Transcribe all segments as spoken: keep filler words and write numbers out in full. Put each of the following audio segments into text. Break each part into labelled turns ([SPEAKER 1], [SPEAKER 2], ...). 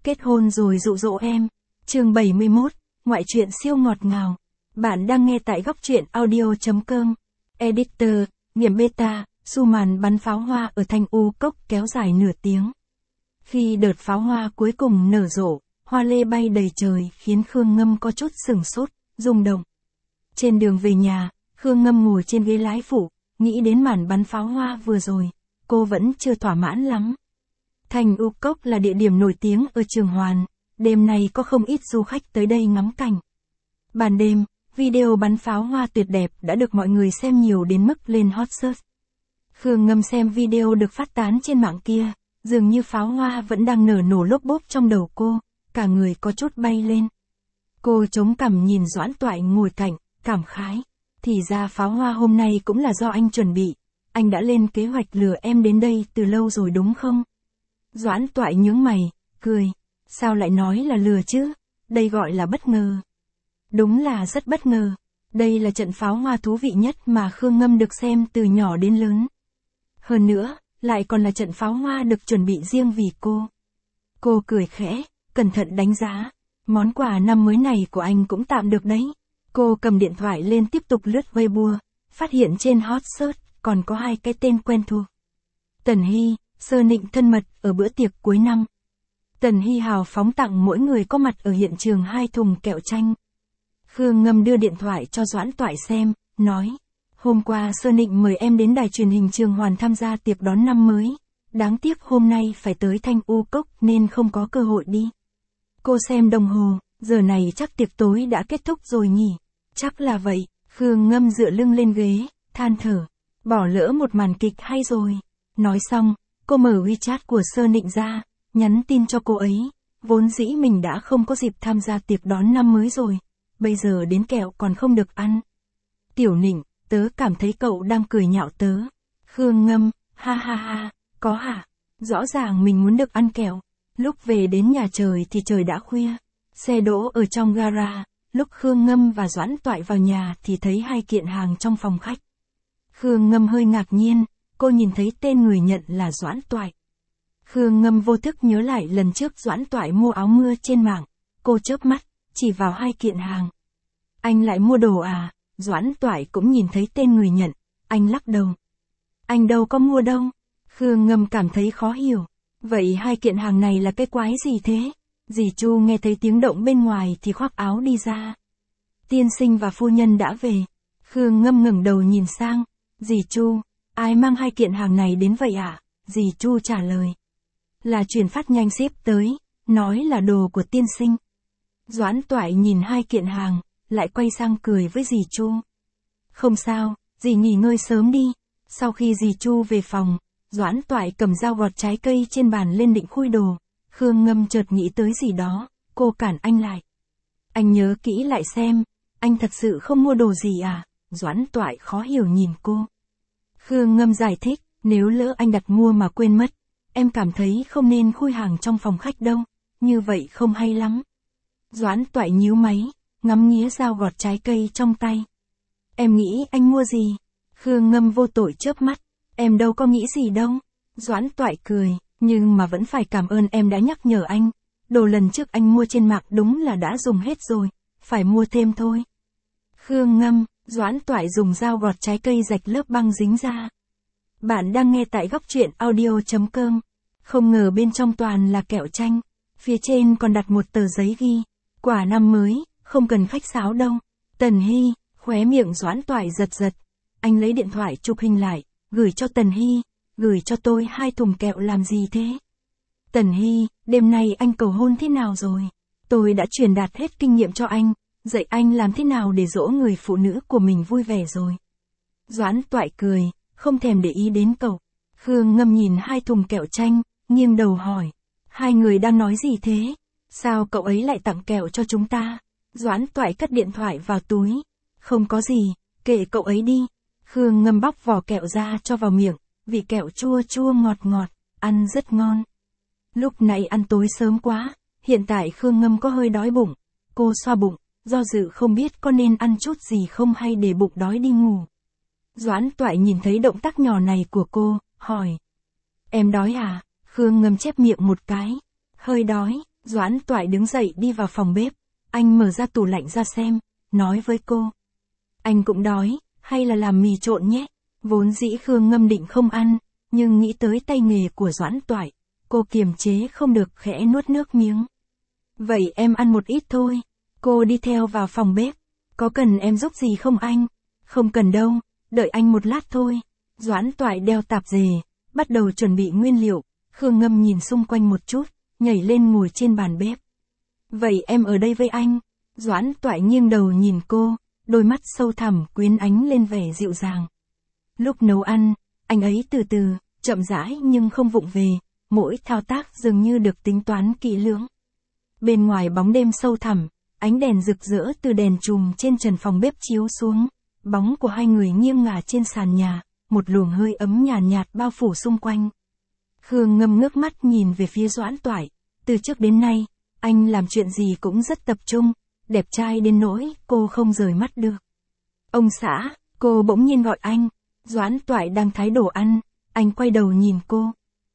[SPEAKER 1] Kết hôn rồi dụ dỗ em. Chương bảy mươi mốt, ngoại truyện siêu ngọt ngào. Bạn đang nghe tại góc truyện audio.com. Editor, Nghiệm Beta, xu màn bắn pháo hoa ở Thanh U Cốc kéo dài nửa tiếng. Khi đợt pháo hoa cuối cùng nở rộ, hoa lê bay đầy trời khiến Khương Ngâm có chút sửng sốt, rung động. Trên đường về nhà, Khương Ngâm ngồi trên ghế lái phụ, nghĩ đến màn bắn pháo hoa vừa rồi, cô vẫn chưa thỏa mãn lắm. Thanh U Cốc là địa điểm nổi tiếng ở Trường Hoàn, đêm nay có không ít du khách tới đây ngắm cảnh. Ban đêm, video bắn pháo hoa tuyệt đẹp đã được mọi người xem nhiều đến mức lên hot search. Khương Ngâm xem video được phát tán trên mạng kia, dường như pháo hoa vẫn đang nở nổ lốp bốp trong đầu cô, cả người có chút bay lên. Cô chống cằm nhìn Doãn Toại ngồi cạnh, cảm khái. Thì ra pháo hoa hôm nay cũng là do anh chuẩn bị, anh đã lên kế hoạch lừa em đến đây từ lâu rồi đúng không? Doãn Toại nhướng mày, cười. Sao lại nói là lừa chứ? Đây gọi là bất ngờ. Đúng là rất bất ngờ. Đây là trận pháo hoa thú vị nhất mà Khương Ngâm được xem từ nhỏ đến lớn. Hơn nữa, lại còn là trận pháo hoa được chuẩn bị riêng vì cô. Cô cười khẽ, cẩn thận đánh giá. Món quà năm mới này của anh cũng tạm được đấy. Cô cầm điện thoại lên tiếp tục lướt Weibo, phát hiện trên hot search còn có hai cái tên quen thuộc. Tần Hy, Sơ Nịnh thân mật ở bữa tiệc cuối năm. Tần Hy hào phóng tặng mỗi người có mặt ở hiện trường hai thùng kẹo chanh. Khương Ngâm đưa điện thoại cho Doãn Toại xem, nói. Hôm qua Sơ Nịnh mời em đến đài truyền hình Trường Hoàn tham gia tiệc đón năm mới. Đáng tiếc hôm nay phải tới Thanh U Cốc nên không có cơ hội đi. Cô xem đồng hồ, giờ này chắc tiệc tối đã kết thúc rồi nhỉ. Chắc là vậy, Khương Ngâm dựa lưng lên ghế, than thở. Bỏ lỡ một màn kịch hay rồi. Nói xong, cô mở WeChat của Sơ Nịnh ra, nhắn tin cho cô ấy. Vốn dĩ mình đã không có dịp tham gia tiệc đón năm mới rồi. Bây giờ đến kẹo còn không được ăn. Tiểu Nịnh, tớ cảm thấy cậu đang cười nhạo tớ. Khương Ngâm, ha ha ha, có hả? Rõ ràng mình muốn được ăn kẹo. Lúc về đến nhà trời thì trời đã khuya. Xe đỗ ở trong gara. Lúc Khương Ngâm và Doãn Toại vào nhà thì thấy hai kiện hàng trong phòng khách. Khương Ngâm hơi ngạc nhiên, cô nhìn thấy tên người nhận là Doãn Toại. Khương Ngâm vô thức nhớ lại lần trước Doãn Toại mua áo mưa trên mạng. Cô chớp mắt, chỉ vào hai kiện hàng. Anh lại mua đồ à? Doãn Toại cũng nhìn thấy tên người nhận, anh lắc đầu. Anh đâu có mua đâu. Khương Ngâm cảm thấy khó hiểu. Vậy hai kiện hàng này là cái quái gì thế? Dì Chu nghe thấy tiếng động bên ngoài thì khoác áo đi ra. Tiên sinh và phu nhân đã về. Khương Ngâm ngẩng đầu nhìn sang. Dì Chu, ai mang hai kiện hàng này đến vậy ạ? À? Dì Chu trả lời. Là chuyển phát nhanh ship tới, nói là đồ của tiên sinh. Doãn Toại nhìn hai kiện hàng, lại quay sang cười với dì Chu. Không sao, dì nghỉ ngơi sớm đi. Sau khi dì Chu về phòng, Doãn Toại cầm dao gọt trái cây trên bàn lên định khui đồ. Khương Ngâm chợt nghĩ tới gì đó, cô cản anh lại. Anh nhớ kỹ lại xem, anh thật sự không mua đồ gì à? Doãn Toại khó hiểu nhìn cô. Khương Ngâm giải thích, nếu lỡ anh đặt mua mà quên mất, em cảm thấy không nên khui hàng trong phòng khách đâu, như vậy không hay lắm. Doãn Toại nhíu máy, ngắm nghía dao gọt trái cây trong tay. Em nghĩ anh mua gì? Khương Ngâm vô tội chớp mắt, em đâu có nghĩ gì đâu. Doãn Toại cười, nhưng mà vẫn phải cảm ơn em đã nhắc nhở anh. Đồ lần trước anh mua trên mạng đúng là đã dùng hết rồi, phải mua thêm thôi. Khương Ngâm, Doãn Toại dùng dao gọt trái cây rạch lớp băng dính ra. Bạn đang nghe tại góc truyện audio.com. Không ngờ bên trong toàn là kẹo chanh. Phía trên còn đặt một tờ giấy ghi. Quả năm mới, không cần khách sáo đâu. Tần Hy, khóe miệng Doãn Toại giật giật. Anh lấy điện thoại chụp hình lại, gửi cho Tần Hy. Gửi cho tôi hai thùng kẹo làm gì thế? Tần Hy, đêm nay anh cầu hôn thế nào rồi? Tôi đã truyền đạt hết kinh nghiệm cho anh, dạy anh làm thế nào để dỗ người phụ nữ của mình vui vẻ rồi. Doãn Toại cười, không thèm để ý đến cậu. Khương Ngâm nhìn hai thùng kẹo chanh, nghiêng đầu hỏi. Hai người đang nói gì thế? Sao cậu ấy lại tặng kẹo cho chúng ta? Doãn Toại cất điện thoại vào túi. Không có gì, kệ cậu ấy đi. Khương Ngâm bóc vỏ kẹo ra cho vào miệng. Vị kẹo chua chua ngọt ngọt, ăn rất ngon. Lúc nãy ăn tối sớm quá, hiện tại Khương Ngâm có hơi đói bụng. Cô xoa bụng, do dự không biết có nên ăn chút gì không hay để bụng đói đi ngủ. Doãn Toại nhìn thấy động tác nhỏ này của cô, hỏi. Em đói à? Khương Ngâm chép miệng một cái. Hơi đói, Doãn Toại đứng dậy đi vào phòng bếp. Anh mở ra tủ lạnh ra xem, nói với cô. Anh cũng đói, hay là làm mì trộn nhé. Vốn dĩ Khương Ngâm định không ăn, nhưng nghĩ tới tay nghề của Doãn Toại, cô kiềm chế không được khẽ nuốt nước miếng. Vậy em ăn một ít thôi. Cô đi theo vào phòng bếp. Có cần em giúp gì không anh? Không cần đâu, đợi anh một lát thôi. Doãn Toại đeo tạp dề, bắt đầu chuẩn bị nguyên liệu. Khương Ngâm nhìn xung quanh một chút, nhảy lên ngồi trên bàn bếp. Vậy em ở đây với anh. Doãn Toại nghiêng đầu nhìn cô, đôi mắt sâu thẳm quyến ánh lên vẻ dịu dàng. Lúc nấu ăn, anh ấy từ từ, chậm rãi nhưng không vụng về, mỗi thao tác dường như được tính toán kỹ lưỡng. Bên ngoài bóng đêm sâu thẳm, ánh đèn rực rỡ từ đèn chùm trên trần phòng bếp chiếu xuống, bóng của hai người nghiêng ngả trên sàn nhà, một luồng hơi ấm nhàn nhạt, nhạt bao phủ xung quanh. Khương Ngâm ngước mắt nhìn về phía Doãn Toại, từ trước đến nay, anh làm chuyện gì cũng rất tập trung, đẹp trai đến nỗi cô không rời mắt được. Ông xã, cô bỗng nhiên gọi anh. Doãn Toại đang thái đồ ăn, anh quay đầu nhìn cô.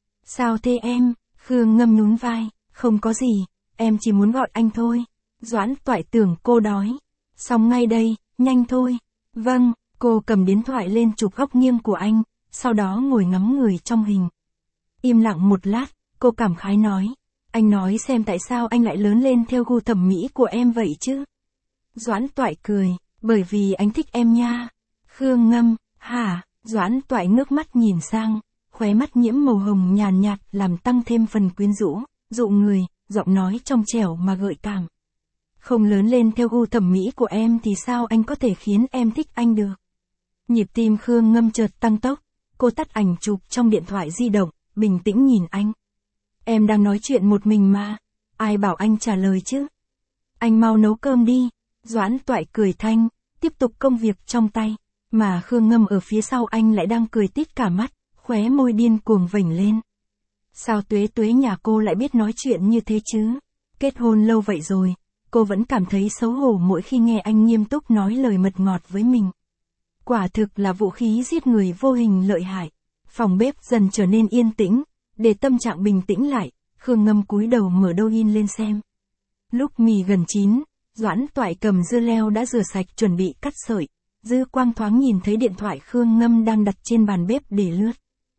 [SPEAKER 1] Sao thế em? Khương Ngâm nhún vai, không có gì, em chỉ muốn gọi anh thôi. Doãn Toại tưởng cô đói. Xong ngay đây, nhanh thôi. Vâng, cô cầm điện thoại lên chụp góc nghiêng của anh, sau đó ngồi ngắm người trong hình. Im lặng một lát, cô cảm khái nói. Anh nói xem tại sao anh lại lớn lên theo gu thẩm mỹ của em vậy chứ? Doãn Toại cười, bởi vì anh thích em nha. Khương Ngâm, hả? Doãn Toại ngước mắt nhìn sang, khóe mắt nhiễm màu hồng nhàn nhạt làm tăng thêm phần quyến rũ, dụ người, giọng nói trong trẻo mà gợi cảm. Không lớn lên theo gu thẩm mỹ của em thì sao anh có thể khiến em thích anh được? Nhịp tim Khương Ngâm chợt tăng tốc, cô tắt ảnh chụp trong điện thoại di động, bình tĩnh nhìn anh. Em đang nói chuyện một mình mà, ai bảo anh trả lời chứ? Anh mau nấu cơm đi. Doãn Toại cười thanh, tiếp tục công việc trong tay, mà Khương Ngâm ở phía sau anh lại đang cười tít cả mắt, khóe môi điên cuồng vểnh lên. Sao Tuế Tuế nhà cô lại biết nói chuyện như thế chứ? Kết hôn lâu vậy rồi, cô vẫn cảm thấy xấu hổ mỗi khi nghe anh nghiêm túc nói lời mật ngọt với mình. Quả thực là vũ khí giết người vô hình lợi hại. Phòng bếp dần trở nên yên tĩnh, để tâm trạng bình tĩnh lại, Khương Ngâm cúi đầu mở Douyin lên xem. Lúc mì gần chín, Doãn Toại cầm dưa leo đã rửa sạch chuẩn bị cắt sợi. Dư quang thoáng nhìn thấy điện thoại Khương Ngâm đang đặt trên bàn bếp để lướt.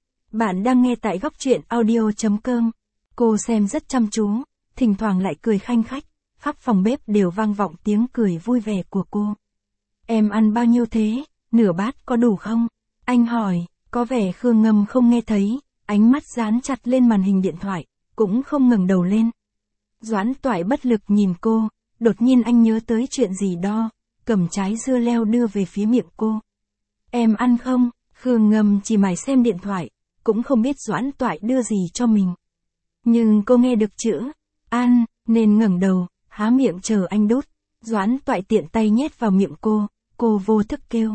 [SPEAKER 1] Bạn đang nghe tại góc truyện audio chấm com. Cô xem rất chăm chú, thỉnh thoảng lại cười khanh khách, khắp phòng bếp đều vang vọng tiếng cười vui vẻ của cô. Em ăn bao nhiêu thế? Nửa bát có đủ không? Anh hỏi, có vẻ Khương Ngâm không nghe thấy, ánh mắt dán chặt lên màn hình điện thoại, cũng không ngẩng đầu lên. Doãn Toại bất lực nhìn cô, đột nhiên anh nhớ tới chuyện gì đó, cầm trái dưa leo đưa về phía miệng cô. Em ăn không? Khương Ngâm chỉ mải xem điện thoại, cũng không biết Doãn Toại đưa gì cho mình. Nhưng cô nghe được chữ ăn, nên ngẩng đầu, há miệng chờ anh đút. Doãn Toại tiện tay nhét vào miệng cô, cô vô thức kêu.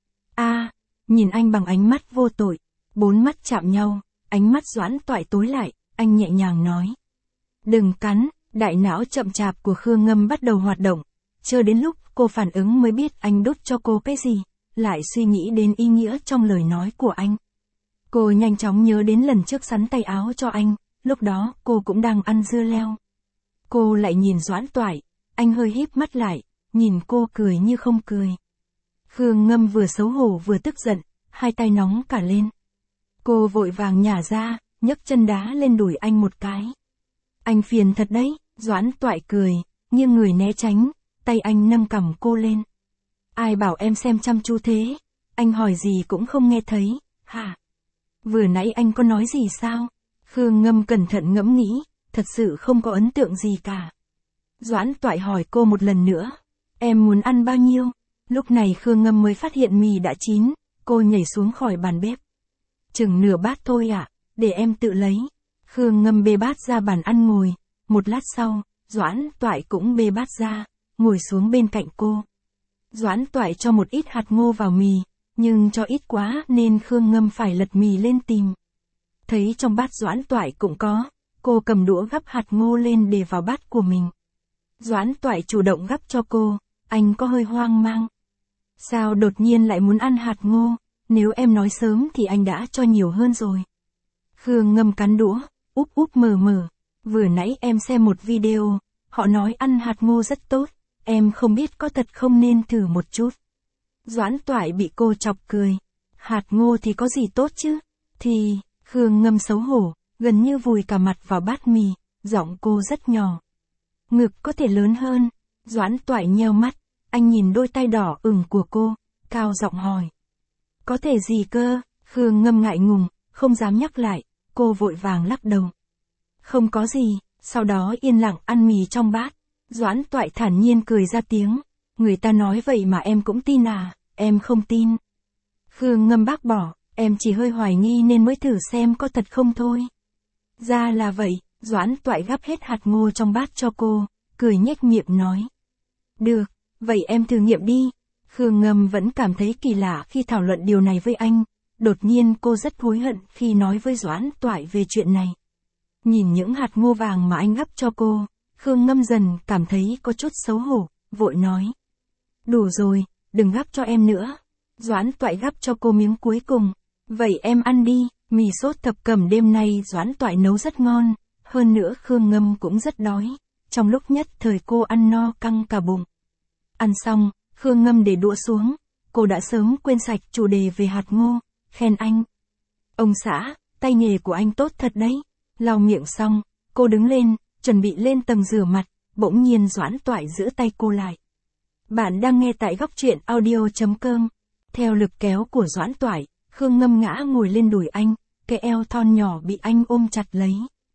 [SPEAKER 1] A, nhìn anh bằng ánh mắt vô tội, bốn mắt chạm nhau, ánh mắt Doãn Toại tối lại, anh nhẹ nhàng nói. Đừng cắn, đại não chậm chạp của Khương Ngâm bắt đầu hoạt động, chờ đến lúc cô phản ứng mới biết anh đút cho cô cái gì, lại suy nghĩ đến ý nghĩa trong lời nói của anh. Cô nhanh chóng nhớ đến lần trước sắn tay áo cho anh, lúc đó cô cũng đang ăn dưa leo. Cô lại nhìn Doãn Toại, anh hơi híp mắt lại, nhìn cô cười như không cười. Khương Ngâm vừa xấu hổ vừa tức giận, hai tay nóng cả lên. Cô vội vàng nhả ra, nhấc chân đá lên đùi anh một cái. Anh phiền thật đấy, Doãn Toại cười, nghiêng người né tránh, tay anh nâng cằm cô lên. Ai bảo em xem chăm chú thế, anh hỏi gì cũng không nghe thấy, hả? Vừa nãy anh có nói gì sao? Khương Ngâm cẩn thận ngẫm nghĩ, thật sự không có ấn tượng gì cả. Doãn Toại hỏi cô một lần nữa, em muốn ăn bao nhiêu? Lúc này Khương Ngâm mới phát hiện mì đã chín, cô nhảy xuống khỏi bàn bếp. Chừng nửa bát thôi ạ, à, để em tự lấy. Khương Ngâm bê bát ra bàn ăn ngồi, một lát sau, Doãn Toại cũng bê bát ra, ngồi xuống bên cạnh cô. Doãn Toại cho một ít hạt ngô vào mì, nhưng cho ít quá nên Khương Ngâm phải lật mì lên tìm. Thấy trong bát Doãn Toại cũng có, cô cầm đũa gắp hạt ngô lên để vào bát của mình. Doãn Toại chủ động gắp cho cô, anh có hơi hoang mang. Sao đột nhiên lại muốn ăn hạt ngô, nếu em nói sớm thì anh đã cho nhiều hơn rồi. Khương Ngâm cắn đũa, úp úp mờ mờ. Vừa nãy em xem một video, họ nói ăn hạt ngô rất tốt, em không biết có thật không nên thử một chút. Doãn Toại bị cô chọc cười. Hạt ngô thì có gì tốt chứ? Thì, Khương Ngâm xấu hổ, gần như vùi cả mặt vào bát mì, giọng cô rất nhỏ. Ngực có thể lớn hơn. Doãn Toại nheo mắt, anh nhìn đôi tay đỏ ửng của cô, cao giọng hỏi. Có thể gì cơ? Khương Ngâm ngại ngùng, không dám nhắc lại, cô vội vàng lắc đầu. Không có gì, sau đó yên lặng ăn mì trong bát. Doãn Toại thản nhiên cười ra tiếng. Người ta nói vậy mà em cũng tin à? Em không tin. Khương Ngâm bác bỏ, em chỉ hơi hoài nghi nên mới thử xem có thật không thôi. Ra là vậy, Doãn Toại gắp hết hạt ngô trong bát cho cô, cười nhếch miệng nói. Được, vậy em thử nghiệm đi. Khương Ngâm vẫn cảm thấy kỳ lạ khi thảo luận điều này với anh. Đột nhiên cô rất hối hận khi nói với Doãn Toại về chuyện này. Nhìn những hạt ngô vàng mà anh gắp cho cô, Khương Ngâm dần cảm thấy có chút xấu hổ, vội nói. Đủ rồi, đừng gắp cho em nữa. Doãn Toại gắp cho cô miếng cuối cùng. Vậy em ăn đi, mì sốt thập cẩm đêm nay Doãn Toại nấu rất ngon, hơn nữa Khương Ngâm cũng rất đói. Trong lúc nhất thời cô ăn no căng cả bụng. Ăn xong, Khương Ngâm để đũa xuống, cô đã sớm quên sạch chủ đề về hạt ngô, khen anh. Ông xã, tay nghề của anh tốt thật đấy. Lau miệng xong, cô đứng lên, chuẩn bị lên tầng rửa mặt, bỗng nhiên Doãn Toại giữ tay cô lại. Bạn đang nghe tại góc truyện audio chấm com. Theo lực kéo của Doãn Toại, Khương Ngâm ngã ngồi lên đùi anh, cái eo thon nhỏ bị anh ôm chặt lấy.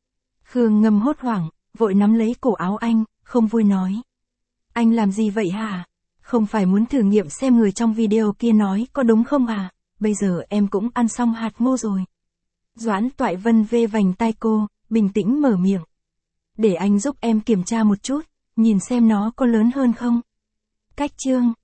[SPEAKER 1] Khương Ngâm hốt hoảng, vội nắm lấy cổ áo anh, không vui nói. Anh làm gì vậy hả? Không phải muốn thử nghiệm xem người trong video kia nói có đúng không à? Bây giờ em cũng ăn xong hạt ngô rồi. Doãn Toại vân vê vành tai cô, bình tĩnh mở miệng. Để anh giúp em kiểm tra một chút, nhìn xem nó có lớn hơn không. Cách chương